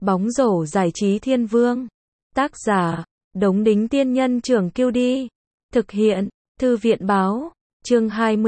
Bóng rổ giải trí thiên vương. Tác giả, Đống Đính Tiên Nhân Trưởng Kiêu Đi. Thực hiện, Thư viện Báo. Chương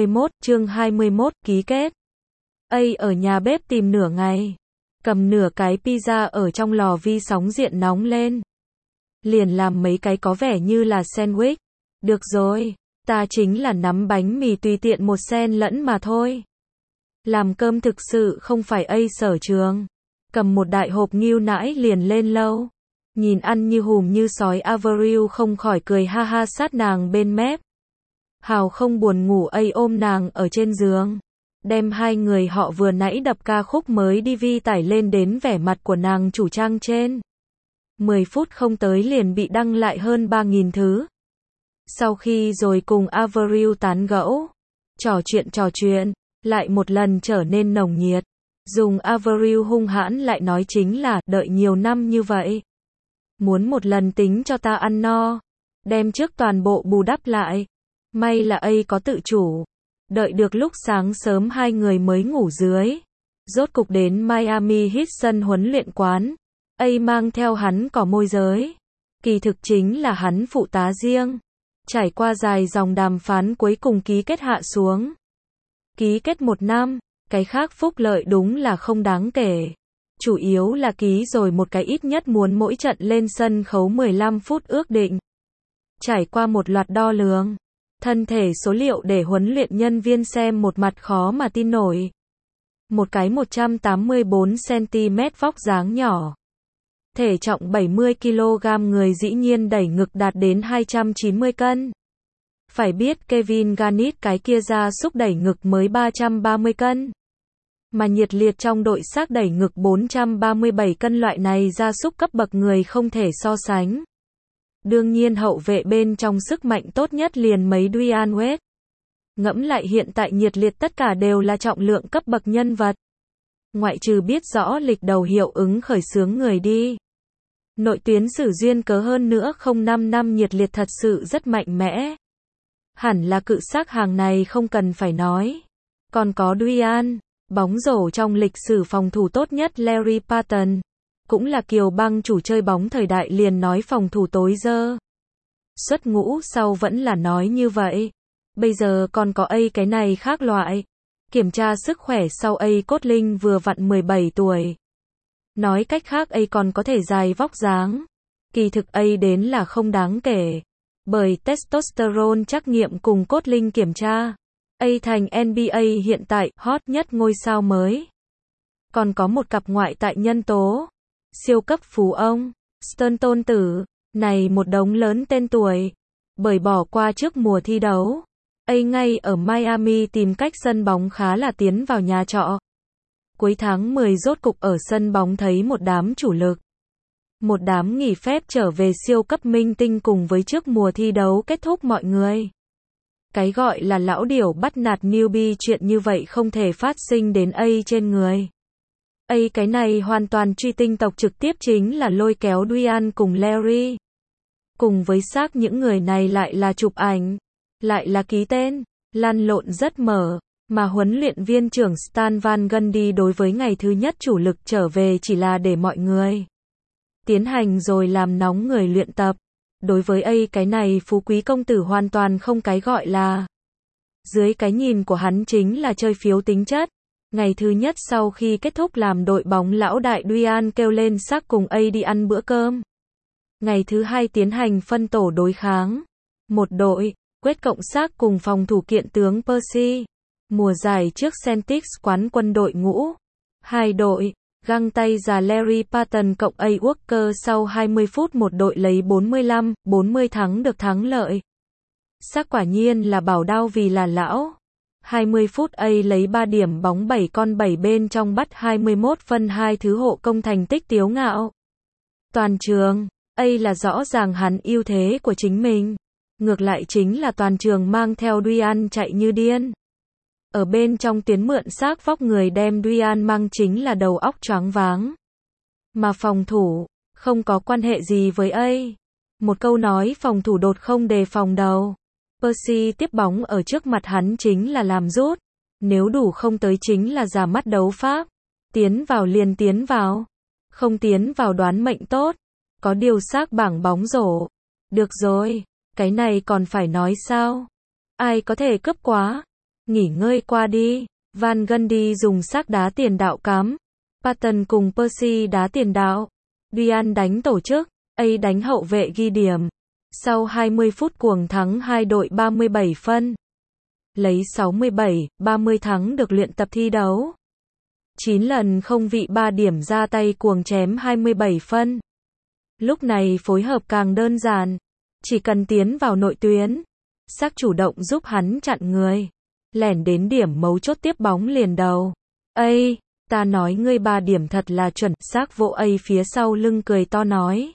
21, ký kết. Ở nhà bếp tìm nửa ngày. Cầm nửa cái pizza ở trong lò vi sóng diện nóng lên. Liền làm mấy cái có vẻ như là sandwich. Được rồi, ta chính là nắm bánh mì tùy tiện một xen lẫn mà thôi. Làm cơm thực sự không phải sở trường. Cầm một đại hộp nghêu nãi liền lên lâu. Nhìn ăn như hùm như sói Avril không khỏi cười ha ha sát nàng bên mép. Hào không buồn ngủ ôm nàng ở trên giường. Đem hai người họ vừa nãy đập ca khúc mới DV tải lên đến vẻ mặt của nàng chủ trang trên. 10 phút không tới liền bị đăng lại hơn 3.000 thứ. Sau khi rồi cùng Avril tán gẫu, trò chuyện, lại một lần trở nên nồng nhiệt. Dùng Avril hung hãn lại nói chính là, đợi nhiều năm như vậy. Muốn một lần tính cho ta ăn no. Đem trước toàn bộ bù đắp lại. May là có tự chủ. Đợi được lúc sáng sớm hai người mới ngủ dưới. Rốt cục đến Miami Heat sân huấn luyện quán. Mang theo hắn cỏ môi giới. Kỳ thực chính là hắn phụ tá riêng. Trải qua dài dòng đàm phán cuối cùng ký kết hạ xuống. Ký kết 1 năm, cái khác phúc lợi đúng là không đáng kể. Chủ yếu là ký rồi một cái ít nhất muốn mỗi trận lên sân khấu 15 phút ước định. Trải qua một loạt đo lường. Thân thể số liệu để huấn luyện nhân viên xem một mặt khó mà tin nổi. Một cái 184cm vóc dáng nhỏ. Thể trọng 70kg người dĩ nhiên đẩy ngực đạt đến 290 cân. Phải biết Kevin Garnett cái kia ra súc đẩy ngực mới 330 cân. Mà nhiệt liệt trong đội xác đẩy ngực 437 cân loại này ra súc cấp bậc người không thể so sánh. Đương nhiên hậu vệ bên trong sức mạnh tốt nhất liền mấy Dwyane Wade. Ngẫm lại hiện tại nhiệt liệt tất cả đều là trọng lượng cấp bậc nhân vật. Ngoại trừ biết rõ lịch đầu hiệu ứng khởi xướng người đi. Nội tuyến sử duyên cớ hơn nữa 05 năm nhiệt liệt thật sự rất mạnh mẽ. Hẳn là cự xác hàng này không cần phải nói. Còn có Dwyane, bóng rổ trong lịch sử phòng thủ tốt nhất Larry Parton. Cũng là kiều băng chủ chơi bóng thời đại liền nói phòng thủ tối dơ. Xuất ngũ sau vẫn là nói như vậy. Bây giờ còn có cái này khác loại. Kiểm tra sức khỏe sau cốt linh vừa vặn 17 tuổi. Nói cách khác còn có thể dài vóc dáng. Kỳ thực đến là không đáng kể. Bởi testosterone trắc nghiệm cùng cốt linh kiểm tra. Thành NBA hiện tại hot nhất ngôi sao mới. Còn có một cặp ngoại tại nhân tố. Siêu cấp phú ông, Stern tôn tử, này một đống lớn tên tuổi. Bởi bỏ qua trước mùa thi đấu. Ngay ở Miami tìm cách sân bóng khá là tiến vào nhà trọ. Cuối tháng 10 rốt cục ở sân bóng thấy một đám chủ lực. Một đám nghỉ phép trở về siêu cấp minh tinh cùng với trước mùa thi đấu kết thúc mọi người. Cái gọi là lão điểu bắt nạt newbie chuyện như vậy không thể phát sinh đến trên người. Cái này hoàn toàn truy tinh tộc trực tiếp chính là lôi kéo Dwyane cùng Larry. Cùng với xác những người này lại là chụp ảnh, lại là ký tên, lăn lộn rất mở. Mà huấn luyện viên trưởng Stan Van Gundy đối với ngày thứ nhất chủ lực trở về chỉ là để mọi người tiến hành rồi làm nóng người luyện tập. Đối với cái này phú quý công tử hoàn toàn không cái gọi là. Dưới cái nhìn của hắn chính là chơi phiếu tính chất. Ngày thứ nhất sau khi kết thúc làm đội bóng lão đại Dwyane kêu lên xác cùng đi ăn bữa cơm. Ngày thứ hai tiến hành phân tổ đối kháng. Một đội, Quét cộng xác cùng phòng thủ kiện tướng Percy. Mùa giải trước Celtics quán quân đội ngũ. 2 đội, găng tay già Larry Parton cộng Walker sau 20 phút một đội lấy 45-40 thắng được thắng lợi. Xác quả nhiên là bảo đao vì là lão. 20 phút lấy 3 điểm bóng 7 con 7 bên trong bắt 21 phân 2 thứ hộ công thành tích tiếu ngạo. Toàn trường, là rõ ràng hắn ưu thế của chính mình. Ngược lại chính là toàn trường mang theo Dwyane chạy như điên. Ở bên trong tiến mượn xác vóc người đem Dwyane mang chính là đầu óc choáng váng. Mà phòng thủ, không có quan hệ gì với một câu nói phòng thủ đột không đề phòng đầu. Percy tiếp bóng ở trước mặt hắn chính là làm rút. Nếu đủ không tới chính là giả mắt đấu pháp. Tiến vào liền tiến vào. Không tiến vào đoán mệnh tốt. Có điều xác bảng bóng rổ. Được rồi, cái này còn phải nói sao? Ai có thể cướp quá? Nghỉ ngơi qua đi. Van Gundy dùng xác đá tiền đạo cắm. Patton cùng Percy đá tiền đạo. Ryan đánh tổ chức. A đánh hậu vệ ghi điểm. Sau 20 phút cuồng thắng hai đội 37 phân. Lấy 67-30 thắng được luyện tập thi đấu. 9 lần không vị 3 điểm ra tay cuồng chém 27 phân. Lúc này phối hợp càng đơn giản. Chỉ cần tiến vào nội tuyến. Xác chủ động giúp hắn chặn người. Lẻn đến điểm mấu chốt tiếp bóng liền đầu. Ây, ta nói ngươi 3 điểm thật là chuẩn. Xác vỗ A phía sau lưng cười to nói.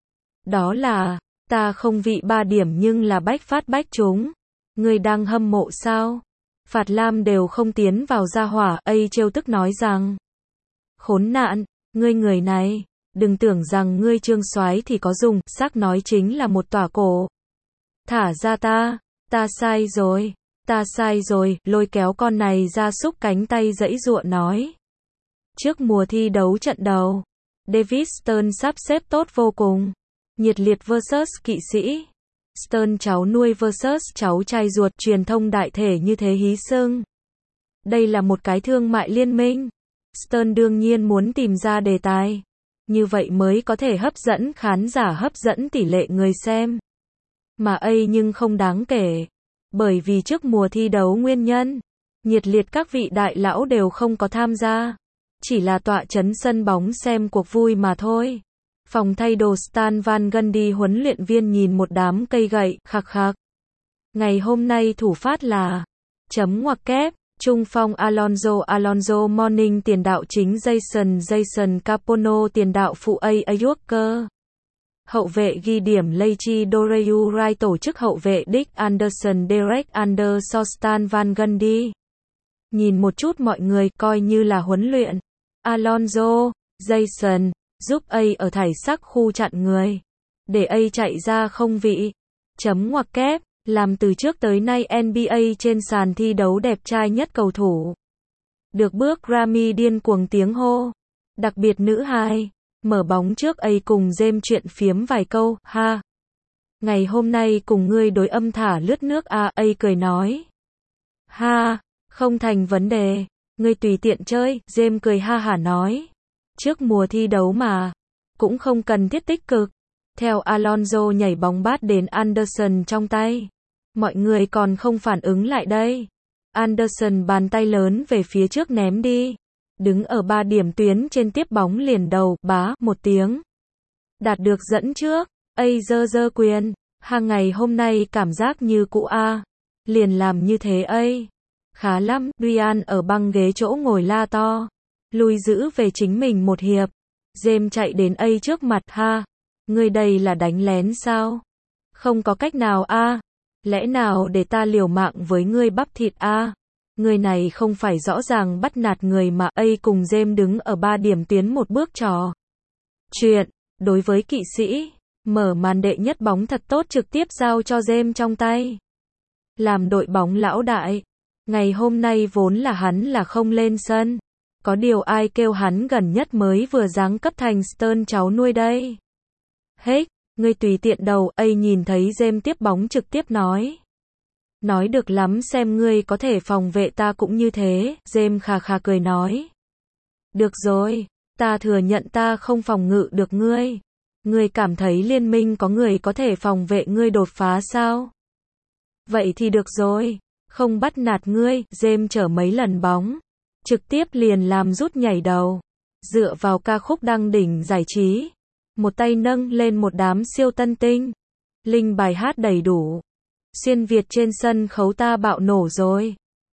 Đó là, ta không vị 3 điểm nhưng là bách phát bách trúng. Ngươi đang hâm mộ sao? Phạt lam đều không tiến vào ra hỏa. A trêu tức nói rằng. Khốn nạn, ngươi người này. Đừng tưởng rằng ngươi trương soái thì có dùng. Xác nói chính là một tỏa cổ. Thả ra ta sai rồi. Ta sai rồi, lôi kéo con này ra xúc cánh tay giãy giụa nói. Trước mùa thi đấu trận đầu, David Stern sắp xếp tốt vô cùng. Nhiệt liệt vs kỵ sĩ. Stern cháu nuôi vs cháu trai ruột, truyền thông đại thể như thế hí xưng. Đây là một cái thương mại liên minh. Stern đương nhiên muốn tìm ra đề tài. Như vậy mới có thể hấp dẫn khán giả, hấp dẫn tỷ lệ người xem. Mà A nhưng không đáng kể. Bởi vì trước mùa thi đấu nguyên nhân, nhiệt liệt các vị đại lão đều không có tham gia. Chỉ là tọa trấn sân bóng xem cuộc vui mà thôi. Phòng thay đồ Stan Van Gundy huấn luyện viên nhìn một đám cây gậy, khạc khạc. Ngày hôm nay thủ phát là chấm ngoặc kép, trung phong Alonso Mourning, tiền đạo chính Jason Capono, tiền đạo phụ A Walker. Hậu vệ ghi điểm Leiji Doreu Rai, tổ chức hậu vệ Dick Anderson Derek Anderson Stan Van Gundy. Nhìn một chút mọi người coi như là huấn luyện. Alonso, Jason, giúp A ở thải sắc khu chặn người. Để A chạy ra không vị. Chấm ngoặc kép, làm từ trước tới nay NBA trên sàn thi đấu đẹp trai nhất cầu thủ. Được bước Grammy điên cuồng tiếng hô. Đặc biệt nữ hài. Mở bóng trước A cùng James chuyện phiếm vài câu, ha. Ngày hôm nay cùng ngươi đối âm thả lướt nước A cười nói. Ha, không thành vấn đề, ngươi tùy tiện chơi, James cười ha hả nói. Trước mùa thi đấu mà, cũng không cần thiết tích cực. Theo Alonso nhảy bóng bát đến Anderson trong tay. Mọi người còn không phản ứng lại đây. Anderson bàn tay lớn về phía trước ném đi. Đứng ở 3 điểm tuyến trên tiếp bóng liền đầu, bá, một tiếng. Đạt được dẫn trước, A giơ quyền. Hàng ngày hôm nay cảm giác như cũ A. Liền làm như thế A. Khá lắm, Ryan ở băng ghế chỗ ngồi la to. Lùi giữ về chính mình một hiệp. James chạy đến A trước mặt, ha. Ngươi đây là đánh lén sao? Không có cách nào A. Lẽ nào để ta liều mạng với ngươi bắp thịt A? Người này không phải rõ ràng bắt nạt người mà. A cùng James đứng ở 3 điểm tuyến một bước trò chuyện. Đối với kỵ sĩ, mở màn đệ nhất bóng thật tốt trực tiếp giao cho James trong tay. Làm đội bóng lão đại. Ngày hôm nay vốn là hắn là không lên sân. Có điều ai kêu hắn gần nhất mới vừa giáng cấp thành Stern cháu nuôi đây. Hết, ngươi tùy tiện đầu. A nhìn thấy James tiếp bóng trực tiếp nói. Nói được lắm, xem ngươi có thể phòng vệ ta cũng như thế. James khà khà cười nói. Được rồi, ta thừa nhận ta không phòng ngự được ngươi. Ngươi cảm thấy liên minh có người có thể phòng vệ ngươi đột phá sao? Vậy thì được rồi, không bắt nạt ngươi. James chở mấy lần bóng, trực tiếp liền làm rút nhảy đầu. Dựa vào ca khúc đăng đỉnh giải trí, một tay nâng lên một đám siêu tân tinh. Linh bài hát đầy đủ. Xuyên Việt trên sân khấu ta bạo nổ rồi.